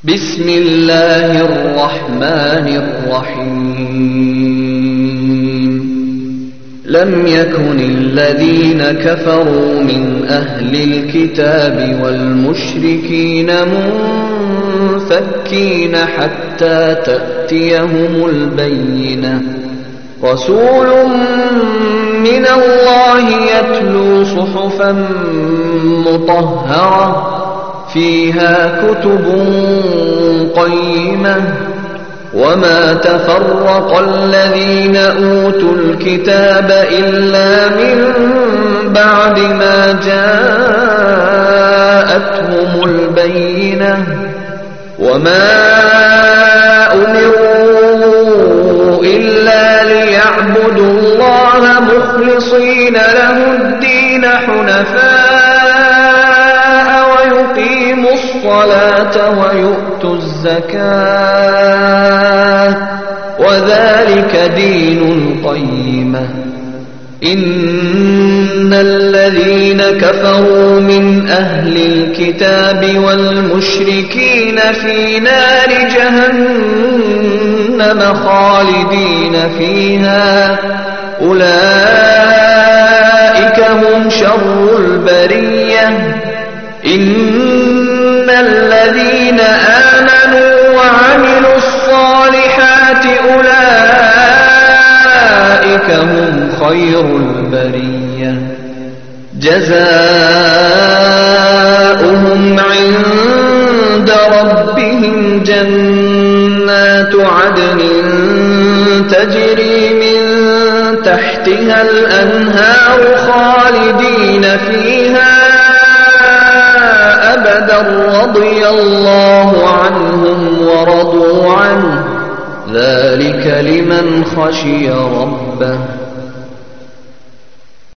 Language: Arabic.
بسم الله الرحمن الرحيم لم يكن الذين كفروا من أهل الكتاب والمشركين منفكين حتى تأتيهم البينة رسول من الله يتلو صحفا مطهرة فيها كتب قيمة وما تفرق الذين أوتوا الكتاب إلا من بعد ما جاءتهم البينة وما أمروا إلا ليعبدوا الله مخلصين له الدين حنفاء ويقيموا الصلاة ويؤتوا الزكاة وذلك دين القيمة إن الذين كفروا من أهل الكتاب والمشركين في نار جهنم خالدين فيها أولئك هم شر البرية إن الذين آمنوا وعملوا الصالحات أولئك هم خير البرية جزاؤهم عند ربهم جنات عدن تجري من تحتها الأنهار خالدين فيها أبدا رضي الله عنهم ورضوا عنه ذلك لمن خشي ربه